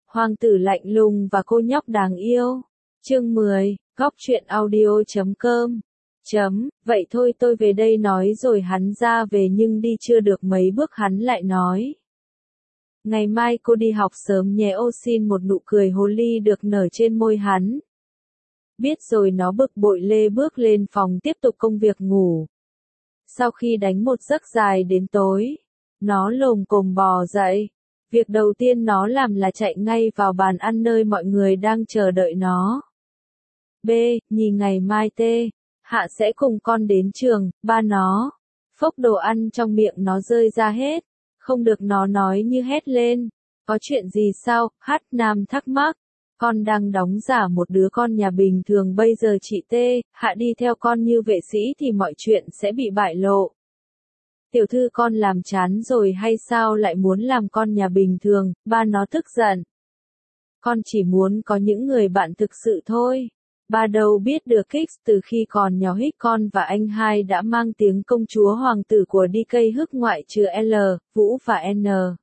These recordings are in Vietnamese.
Hoàng tử lạnh lùng và cô nhóc đáng yêu. Chương 10, góc truyện audio.com. Vậy thôi tôi về đây nói rồi hắn ra về nhưng đi chưa được mấy bước hắn lại nói. Ngày mai cô đi học sớm nhé. Ô xin một nụ cười hồ ly được nở trên môi hắn. Biết rồi nó bực bội lê bước lên phòng tiếp tục công việc ngủ. Sau khi đánh một giấc dài đến tối, nó lồm cồm bò dậy. Việc đầu tiên nó làm là chạy ngay vào bàn ăn nơi mọi người đang chờ đợi nó. B, nhìn ngày mai T, Hạ sẽ cùng con đến trường, ba nó. Phốc đồ ăn trong miệng nó rơi ra hết. Không được nó nói như hét lên. Có chuyện gì sao? Hát Nam thắc mắc. Con đang đóng giả một đứa con nhà bình thường bây giờ chị T, Hạ đi theo con như vệ sĩ thì mọi chuyện sẽ bị bại lộ. Tiểu thư con làm chán rồi hay sao lại muốn làm con nhà bình thường, ba nó tức giận. Con chỉ muốn có những người bạn thực sự thôi. Ba đâu biết được Kix từ khi còn nhỏ Hích con và anh hai đã mang tiếng công chúa hoàng tử của DK Hức ngoại trừ L, Vũ và N.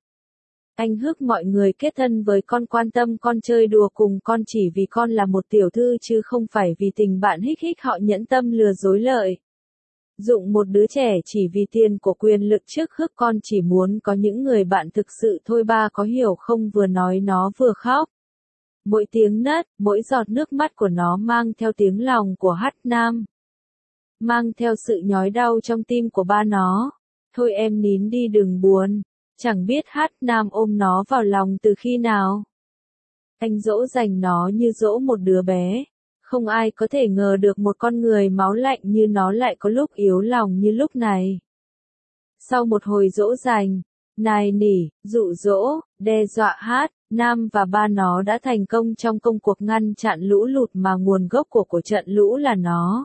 Anh Hức mọi người kết thân với con quan tâm con chơi đùa cùng con chỉ vì con là một tiểu thư chứ không phải vì tình bạn Hích Hích họ nhẫn tâm lừa dối lợi. Dụng một đứa trẻ chỉ vì tiền của quyền lực trước Hức con chỉ muốn có những người bạn thực sự thôi ba có hiểu không vừa nói nó vừa khóc. Mỗi tiếng nấc, mỗi giọt nước mắt của nó mang theo tiếng lòng của Hát Nam. Mang theo sự nhói đau trong tim của ba nó. Thôi em nín đi đừng buồn. Chẳng biết Hát Nam ôm nó vào lòng từ khi nào. Anh dỗ dành nó như dỗ một đứa bé. Không ai có thể ngờ được một con người máu lạnh như nó lại có lúc yếu lòng như lúc này. Sau một hồi dỗ dành, nài nỉ, dụ dỗ, đe dọa Hát Nam và ba nó đã thành công trong công cuộc ngăn chặn lũ lụt mà nguồn gốc của trận lũ là nó.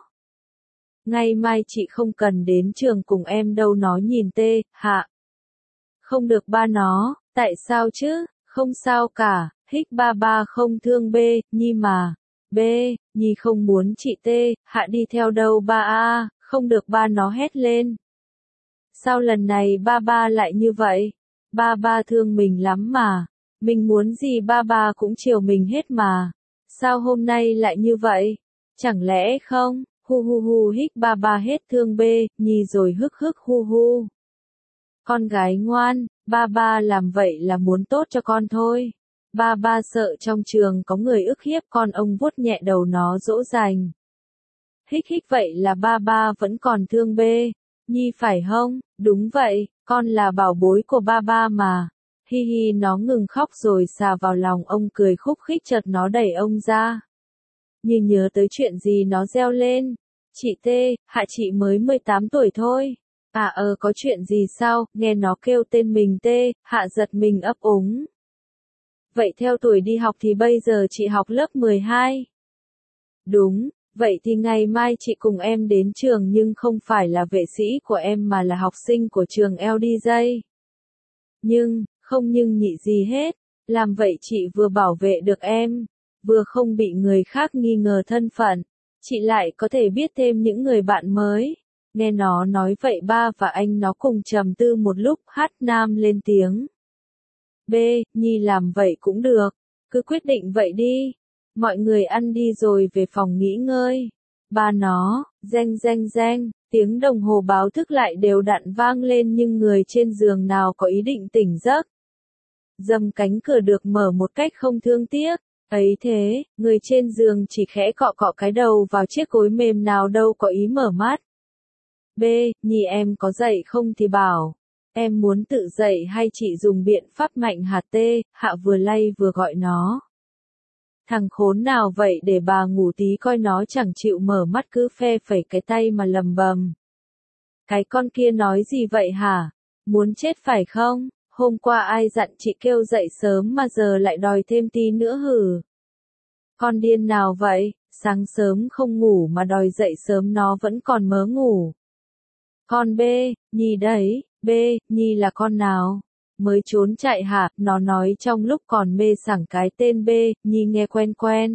Ngày mai chị không cần đến trường cùng em đâu nó nhìn Hạ. Không được ba nó, tại sao chứ, không sao cả, Hích ba không thương B, Nhi mà. B, Nhi không muốn chị Hạ đi theo đâu ba không được ba nó hét lên. Sao lần này ba lại như vậy? Ba thương mình lắm mà. Mình muốn gì ba cũng chiều mình hết mà. Sao hôm nay lại như vậy? Chẳng lẽ không? Hu Hích ba hết thương B, Nhi rồi hức hu. Con gái ngoan, ba làm vậy là muốn tốt cho con thôi. Ba sợ trong trường có người ức hiếp con ông vuốt nhẹ đầu nó dỗ dành. Hích vậy là ba vẫn còn thương B, Nhi phải không? Đúng vậy, con là bảo bối của ba mà. Hi nó ngừng khóc rồi xà vào lòng ông cười khúc khích chợt nó đẩy ông ra. Như nhớ tới chuyện gì nó reo lên. Chị Hạ chị mới 18 tuổi thôi. Có chuyện gì sao, nghe nó kêu tên mình Hạ giật mình ấp úng. Vậy theo tuổi đi học thì bây giờ chị học lớp 12. Đúng, vậy thì ngày mai chị cùng em đến trường nhưng không phải là vệ sĩ của em mà là học sinh của trường LDJ. Không nhưng nhị gì hết, làm vậy chị vừa bảo vệ được em, vừa không bị người khác nghi ngờ thân phận, chị lại có thể biết thêm những người bạn mới. Nghe nó nói vậy ba và anh nó cùng trầm tư một lúc Hát Nam lên tiếng. B, Nhi làm vậy cũng được, cứ quyết định vậy đi. Mọi người ăn đi rồi về phòng nghỉ ngơi. Ba nó, reng, tiếng đồng hồ báo thức lại đều đặn vang lên nhưng người trên giường nào có ý định tỉnh giấc. Dầm cánh cửa được mở một cách không thương tiếc. Ấy thế, người trên giường chỉ khẽ cọ cái đầu vào chiếc gối mềm nào đâu có ý mở mắt. B, Nhi em có dậy không thì bảo. Em muốn tự dậy hay chị dùng biện pháp mạnh hạt Hạ vừa lay vừa gọi nó. Thằng khốn nào vậy để bà ngủ tí coi nó chẳng chịu mở mắt cứ phe phẩy cái tay mà lầm bầm. Cái con kia nói gì vậy hả? Muốn chết phải không? Hôm qua ai dặn chị kêu dậy sớm mà giờ lại đòi thêm tí nữa hử? Con điên nào vậy? Sáng sớm không ngủ mà đòi dậy sớm nó vẫn còn mớ ngủ. Con B, Nhi đấy, B, Nhi là con nào? Mới trốn chạy hả? Nó nói trong lúc còn mê sảng cái tên B, Nhi nghe quen.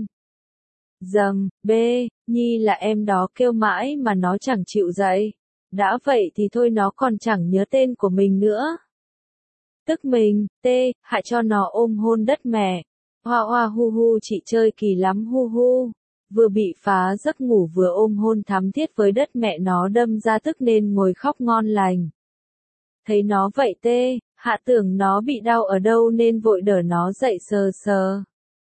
B, Nhi là em đó kêu mãi mà nó chẳng chịu dậy. Đã vậy thì thôi nó còn chẳng nhớ tên của mình nữa. Tức mình, Hạ cho nó ôm hôn đất mẹ. Hoa hoa hu hu chị chơi kỳ lắm hu hu. Vừa bị phá giấc ngủ vừa ôm hôn thắm thiết với đất mẹ nó đâm ra tức nên ngồi khóc ngon lành. Thấy nó vậy tê, Hạ tưởng nó bị đau ở đâu nên vội đỡ nó dậy sờ sờ.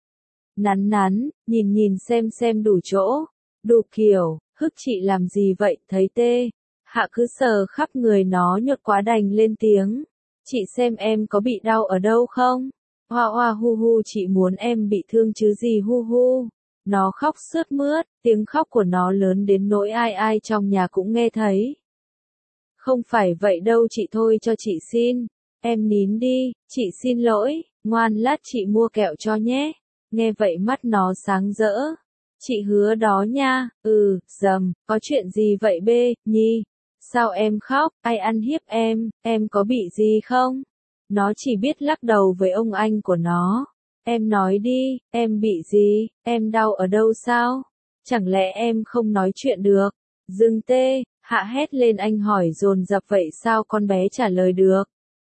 Nắn nắn, nhìn nhìn xem đủ chỗ, đủ kiểu, hức chị làm gì vậy, thấy tê. Hạ cứ sờ khắp người nó nhột quá đành lên tiếng. Chị xem em có bị đau ở đâu không? Hoa hoa hu hu chị muốn em bị thương chứ gì hu hu. Nó khóc sướt mướt, tiếng khóc của nó lớn đến nỗi ai ai trong nhà cũng nghe thấy. Không phải vậy đâu chị thôi cho chị xin. Em nín đi, chị xin lỗi, ngoan lát chị mua kẹo cho nhé. Nghe vậy mắt nó sáng rỡ. Chị hứa đó nha, dầm, có chuyện gì vậy bê, nhi? Sao em khóc, ai ăn hiếp em có bị gì không? Nó chỉ biết lắc đầu với ông anh của nó. Em nói đi, em bị gì, em đau ở đâu sao? Chẳng lẽ em không nói chuyện được? Dừng tê, Hạ hét lên anh hỏi dồn dập vậy sao con bé trả lời được?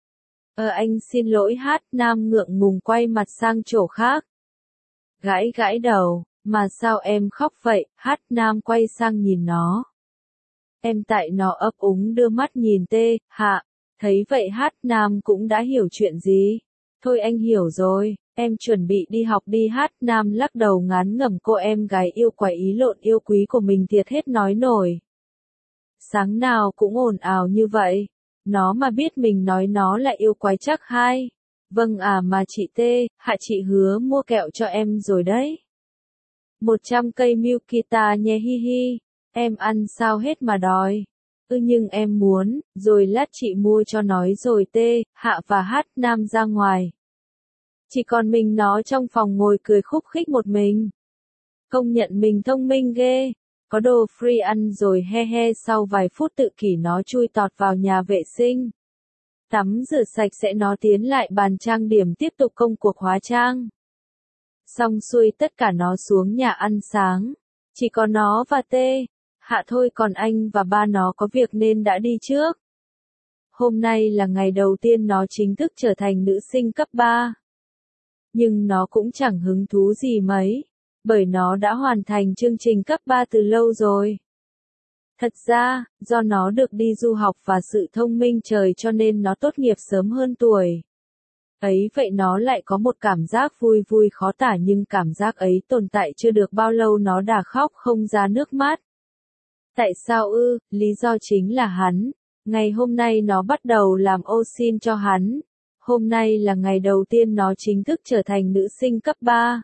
Anh xin lỗi Hát Nam ngượng ngùng quay mặt sang chỗ khác. Gãi gãi đầu, mà sao em khóc vậy? Hát Nam quay sang nhìn nó. Em tại nó ấp úng đưa mắt nhìn tê, Hạ. Thấy vậy Hát Nam cũng đã hiểu chuyện gì. Thôi anh hiểu rồi, em chuẩn bị đi học đi. Hát Nam lắc đầu ngán ngẩm cô em gái yêu quái ý lộn yêu quý của mình thiệt hết nói nổi. Sáng nào cũng ồn ào như vậy. Nó mà biết mình nói nó là yêu quái chắc hay. Vâng à mà chị tê, Hạ chị hứa mua kẹo cho em rồi đấy. 100 cây Milkita nhé hi hi. Em ăn sao hết mà đòi. Nhưng em muốn, rồi lát chị mua cho nói rồi tê, Hạ và Hát Nam ra ngoài. Chỉ còn mình nó trong phòng ngồi cười khúc khích một mình. Công nhận mình thông minh ghê. Có đồ free ăn rồi he he sau vài phút tự kỷ nó chui tọt vào nhà vệ sinh. Tắm rửa sạch sẽ nó tiến lại bàn trang điểm tiếp tục công cuộc hóa trang. Xong xuôi tất cả nó xuống nhà ăn sáng. Chỉ có nó và tê. Hạ thôi còn anh và ba nó có việc nên đã đi trước. Hôm nay là ngày đầu tiên nó chính thức trở thành nữ sinh cấp 3. Nhưng nó cũng chẳng hứng thú gì mấy, bởi nó đã hoàn thành chương trình cấp 3 từ lâu rồi. Thật ra, do nó được đi du học và sự thông minh trời cho nên nó tốt nghiệp sớm hơn tuổi. Ấy vậy nó lại có một cảm giác vui vui khó tả nhưng cảm giác ấy tồn tại chưa được bao lâu nó đã khóc không ra nước mắt. Tại sao ư? Lý do chính là hắn. Ngày hôm nay nó bắt đầu làm ô sin cho hắn. Hôm nay là ngày đầu tiên nó chính thức trở thành nữ sinh cấp 3.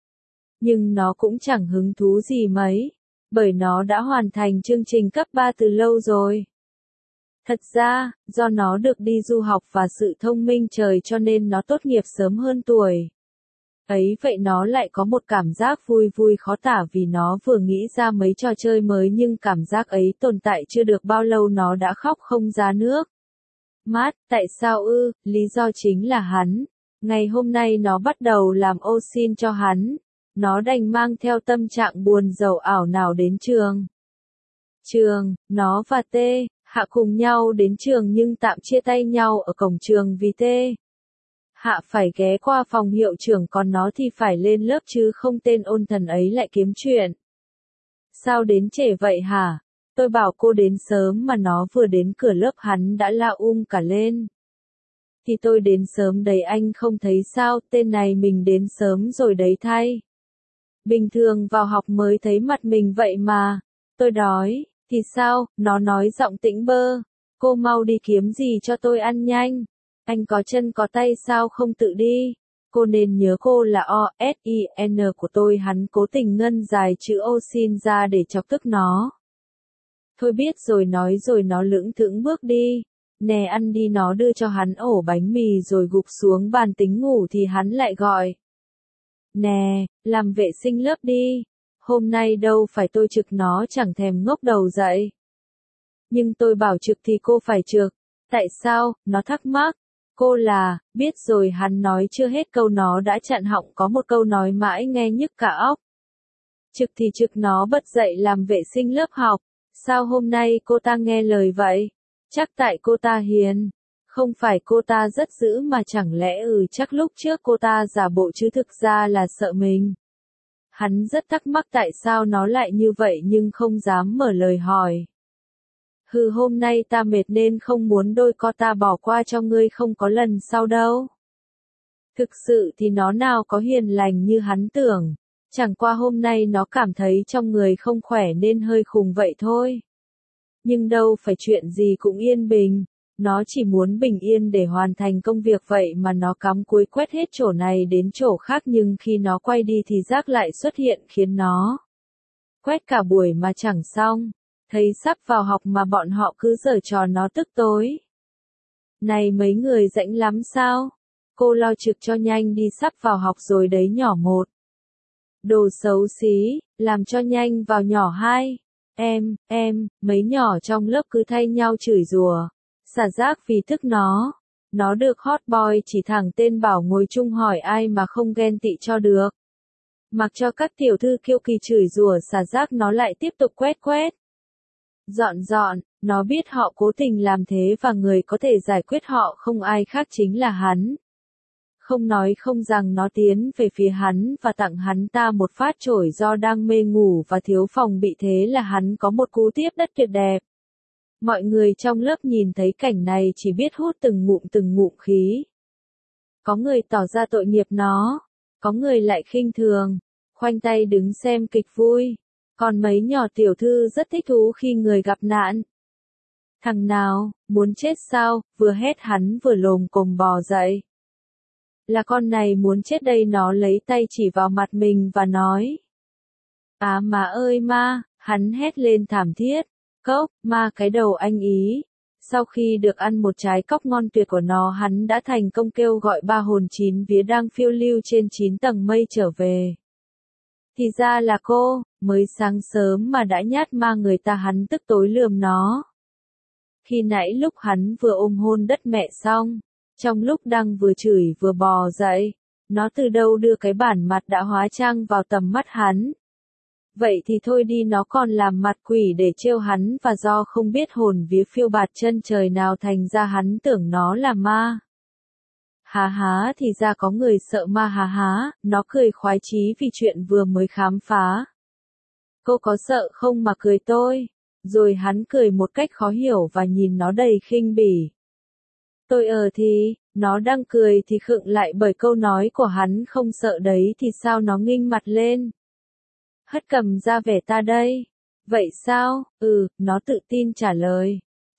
Nhưng nó cũng chẳng hứng thú gì mấy, bởi nó đã hoàn thành chương trình cấp 3 từ lâu rồi. Thật ra, do nó được đi du học và sự thông minh trời cho nên nó tốt nghiệp sớm hơn tuổi. Ấy vậy nó lại có một cảm giác vui vui khó tả vì nó vừa nghĩ ra mấy trò chơi mới nhưng cảm giác ấy tồn tại chưa được bao lâu nó đã khóc không ra nước mắt. Tại sao ư? Lý do chính là hắn. Ngày hôm nay nó bắt đầu làm ô sin cho hắn. Nó đành mang theo tâm trạng buồn rầu ảo não đến trường. Nó và Tê, Hạ cùng nhau đến trường nhưng tạm chia tay nhau ở cổng trường vì Tê. Hạ phải ghé qua phòng hiệu trưởng còn nó thì phải lên lớp chứ không tên ôn thần ấy lại kiếm chuyện. Sao đến trễ vậy hả? Tôi bảo cô đến sớm mà nó vừa đến cửa lớp hắn đã la cả lên. Thì tôi đến sớm đấy anh không thấy sao, tên này mình đến sớm rồi đấy thay. Bình thường vào học mới thấy mặt mình vậy mà. Tôi đói, thì sao, nó nói giọng tĩnh bơ. Cô mau đi kiếm gì cho tôi ăn nhanh. Anh có chân có tay sao không tự đi. Cô nên nhớ cô là O-S-I-N của tôi. Hắn cố tình ngân dài chữ O xin ra để chọc tức nó. Thôi biết rồi nói rồi nó lững thững bước đi. Nè ăn đi nó đưa cho hắn ổ bánh mì rồi gục xuống bàn tính ngủ thì hắn lại gọi. Nè, làm vệ sinh lớp đi. Hôm nay đâu phải tôi trực nó chẳng thèm ngốc đầu dậy. Nhưng tôi bảo trực thì cô phải trực. Tại sao, nó thắc mắc. Cô là, biết rồi hắn nói chưa hết câu nó đã chặn họng có một câu nói mãi nghe nhức cả óc. Trực thì trực nó bật dậy làm vệ sinh lớp học. Sao hôm nay cô ta nghe lời vậy? Chắc tại cô ta hiền. Không phải cô ta rất dữ mà chẳng lẽ chắc lúc trước cô ta giả bộ chứ thực ra là sợ mình. Hắn rất thắc mắc tại sao nó lại như vậy nhưng không dám mở lời hỏi. Hôm nay ta mệt nên không muốn đôi co ta bỏ qua cho ngươi không có lần sau đâu. Thực sự thì nó nào có hiền lành như hắn tưởng. Chẳng qua hôm nay nó cảm thấy trong người không khỏe nên hơi khùng vậy thôi. Nhưng đâu phải chuyện gì cũng yên bình. Nó chỉ muốn bình yên để hoàn thành công việc vậy mà nó cắm cúi quét hết chỗ này đến chỗ khác nhưng khi nó quay đi thì rác lại xuất hiện khiến nó quét cả buổi mà chẳng xong. Thấy sắp vào học mà bọn họ cứ giở trò nó tức tối. Này mấy người rảnh lắm sao? Cô lo trực cho nhanh đi sắp vào học rồi đấy nhỏ một. Đồ xấu xí, làm cho nhanh vào nhỏ hai. Em, mấy nhỏ trong lớp cứ thay nhau chửi rủa, xả rác vì tức nó. Nó được hot boy chỉ thẳng tên bảo ngồi chung hỏi ai mà không ghen tị cho được. Mặc cho các tiểu thư kiêu kỳ chửi rủa xả rác nó lại tiếp tục quét. Dọn, nó biết họ cố tình làm thế và người có thể giải quyết họ không ai khác chính là hắn. Không nói không rằng nó tiến về phía hắn và tặng hắn ta một phát chổi do đang mê ngủ và thiếu phòng bị thế là hắn có một cú tiếp đất tuyệt đẹp. Mọi người trong lớp nhìn thấy cảnh này chỉ biết hút từng ngụm khí. Có người tỏ ra tội nghiệp nó, có người lại khinh thường, khoanh tay đứng xem kịch vui. Còn mấy nhỏ tiểu thư rất thích thú khi người gặp nạn. Thằng nào, muốn chết sao, vừa hét hắn vừa lồm cồm bò dậy. Là con này muốn chết đây nó lấy tay chỉ vào mặt mình và nói. À má ơi ma, hắn hét lên thảm thiết. Cốc, ma cái đầu anh ý. Sau khi được ăn một trái cóc ngon tuyệt của nó hắn đã thành công kêu gọi ba hồn chín vía đang phiêu lưu trên 9 tầng mây trở về. Thì ra là cô, mới sáng sớm mà đã nhát ma người ta hắn tức tối lườm nó. Khi nãy lúc hắn vừa ôm hôn đất mẹ xong, trong lúc đang vừa chửi vừa bò dậy, nó từ đâu đưa cái bản mặt đã hóa trang vào tầm mắt hắn. Vậy thì thôi đi nó còn làm mặt quỷ để trêu hắn và do không biết hồn vía phiêu bạt chân trời nào thành ra hắn tưởng nó là ma. Há thì ra có người sợ ma há, nó cười khoái chí vì chuyện vừa mới khám phá. Cô có sợ không mà cười tôi? Rồi hắn cười một cách khó hiểu và nhìn nó đầy khinh bỉ. Tôi thì, nó đang cười thì khựng lại bởi câu nói của hắn không sợ đấy thì sao nó nghinh mặt lên. Hất cầm ra vẻ ta đây. Vậy sao? Nó tự tin trả lời.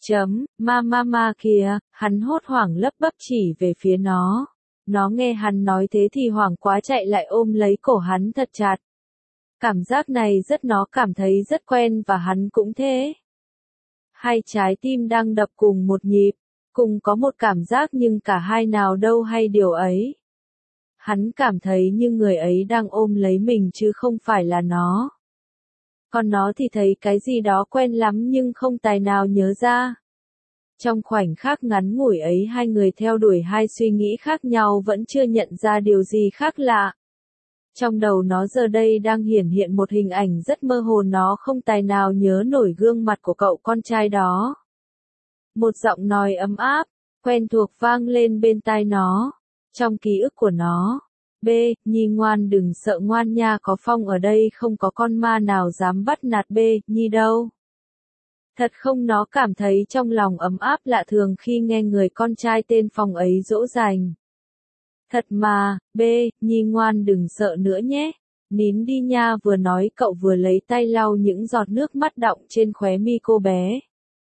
Ma kìa, hắn hốt hoảng lấp bấp chỉ về phía nó. Nó nghe hắn nói thế thì hoảng quá chạy lại ôm lấy cổ hắn thật chặt. Cảm giác này nó cảm thấy rất quen và hắn cũng thế. Hai trái tim đang đập cùng một nhịp, cùng có một cảm giác nhưng cả hai nào đâu hay điều ấy. Hắn cảm thấy như người ấy đang ôm lấy mình chứ không phải là nó. Còn nó thì thấy cái gì đó quen lắm nhưng không tài nào nhớ ra. Trong khoảnh khắc ngắn ngủi ấy hai người theo đuổi hai suy nghĩ khác nhau vẫn chưa nhận ra điều gì khác lạ. Trong đầu nó giờ đây đang hiển hiện một hình ảnh rất mơ hồ nó không tài nào nhớ nổi gương mặt của cậu con trai đó. Một giọng nói ấm áp, quen thuộc vang lên bên tai nó. Trong ký ức của nó. Nhi ngoan đừng sợ ngoan nha có Phong ở đây không có con ma nào dám bắt nạt Nhi đâu. Thật không nó cảm thấy trong lòng ấm áp lạ thường khi nghe người con trai tên Phong ấy dỗ dành. Thật mà, Nhi ngoan đừng sợ nữa nhé. Nín đi nha vừa nói cậu vừa lấy tay lau những giọt nước mắt đọng trên khóe mi cô bé.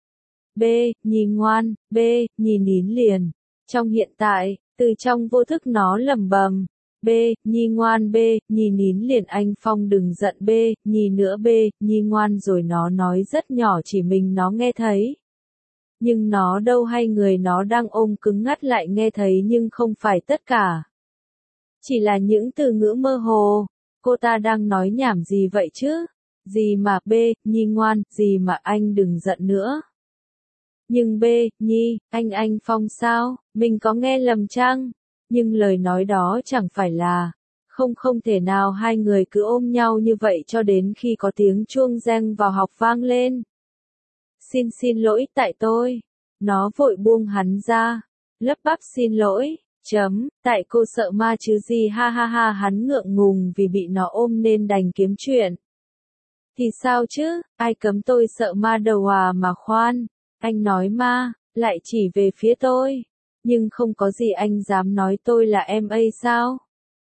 Nhi ngoan, Nhi nín liền. Trong hiện tại, từ trong vô thức nó lẩm bẩm. Nhi ngoan Nhi nín liền anh Phong đừng giận Nhi nữa Nhi ngoan rồi nó nói rất nhỏ chỉ mình nó nghe thấy. Nhưng nó đâu hay người nó đang ôm cứng ngắt lại nghe thấy nhưng không phải tất cả. Chỉ là những từ ngữ mơ hồ, cô ta đang nói nhảm gì vậy chứ? Gì mà Nhi ngoan, gì mà anh đừng giận nữa. Nhưng Nhi, anh Phong sao, mình có nghe lầm chăng? Nhưng lời nói đó chẳng phải là, không thể nào hai người cứ ôm nhau như vậy cho đến khi có tiếng chuông reng vào học vang lên. Xin lỗi tại tôi. Nó vội buông hắn ra. Lắp bắp xin lỗi, tại cô sợ ma chứ gì ha ha ha hắn ngượng ngùng vì bị nó ôm nên đành kiếm chuyện. Thì sao chứ, ai cấm tôi sợ ma đầu à mà khoan, anh nói ma, lại chỉ về phía tôi, nhưng không có gì anh dám nói tôi là em ấy sao?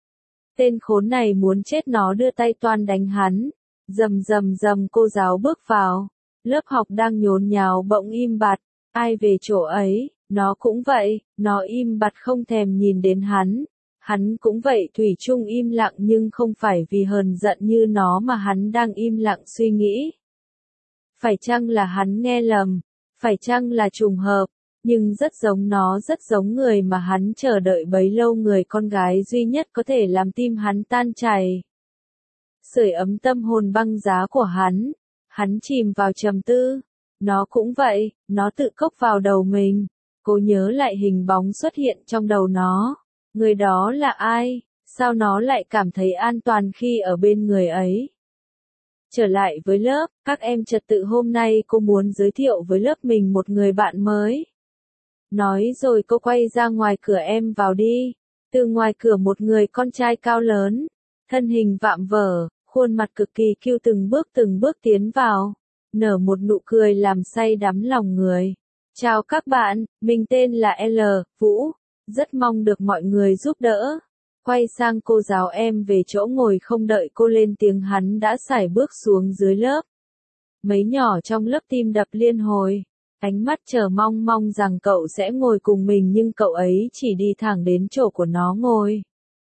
Tên khốn này muốn chết nó đưa tay toan đánh hắn, rầm rầm rầm cô giáo bước vào, lớp học đang nhốn nháo bỗng im bặt, ai về chỗ ấy, nó cũng vậy, nó im bặt không thèm nhìn đến hắn cũng vậy thủy chung im lặng nhưng không phải vì hờn giận như nó mà hắn đang im lặng suy nghĩ. Phải chăng là hắn nghe lầm, phải chăng là trùng hợp, nhưng rất giống nó rất giống người mà hắn chờ đợi bấy lâu người con gái duy nhất có thể làm tim hắn tan chảy. Sưởi ấm tâm hồn băng giá của hắn chìm vào trầm tư, nó cũng vậy, nó tự cốc vào đầu mình, cô nhớ lại hình bóng xuất hiện trong đầu nó, người đó là ai, sao nó lại cảm thấy an toàn khi ở bên người ấy. Trở lại với lớp, các em trật tự hôm nay cô muốn giới thiệu với lớp mình một người bạn mới. Nói rồi cô quay ra ngoài cửa em vào đi. Từ ngoài cửa một người con trai cao lớn, thân hình vạm vỡ, khuôn mặt cực kỳ cute từng bước tiến vào, nở một nụ cười làm say đắm lòng người. Chào các bạn, mình tên là L, Vũ, rất mong được mọi người giúp đỡ. Quay sang cô giáo em về chỗ ngồi không đợi cô lên tiếng hắn đã sải bước xuống dưới lớp. Mấy nhỏ trong lớp tim đập liên hồi, ánh mắt chờ mong mong rằng cậu sẽ ngồi cùng mình nhưng cậu ấy chỉ đi thẳng đến chỗ của nó ngồi.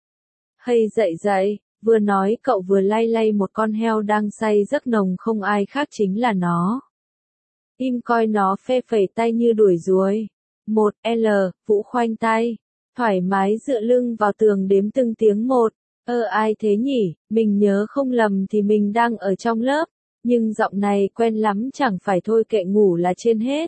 Hay dậy, vừa nói cậu vừa lay lay một con heo đang say giấc nồng không ai khác chính là nó. Im coi nó phe phẩy tay như đuổi ruồi. Một L, Vũ khoanh tay, thoải mái dựa lưng vào tường đếm từng tiếng một. Ai thế nhỉ, mình nhớ không lầm thì mình đang ở trong lớp, nhưng giọng này quen lắm chẳng phải thôi kệ ngủ là trên hết.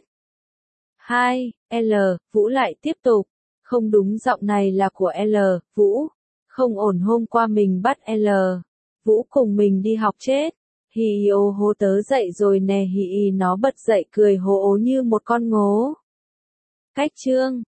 2 L, Vũ lại tiếp tục. Không đúng giọng này là của L, Vũ. Không ổn hôm qua mình bắt L, Vũ cùng mình đi học chết. Hì hì ô hô tớ dậy rồi nè hì hì nó bật dậy cười hô ố như một con ngố. Cách chương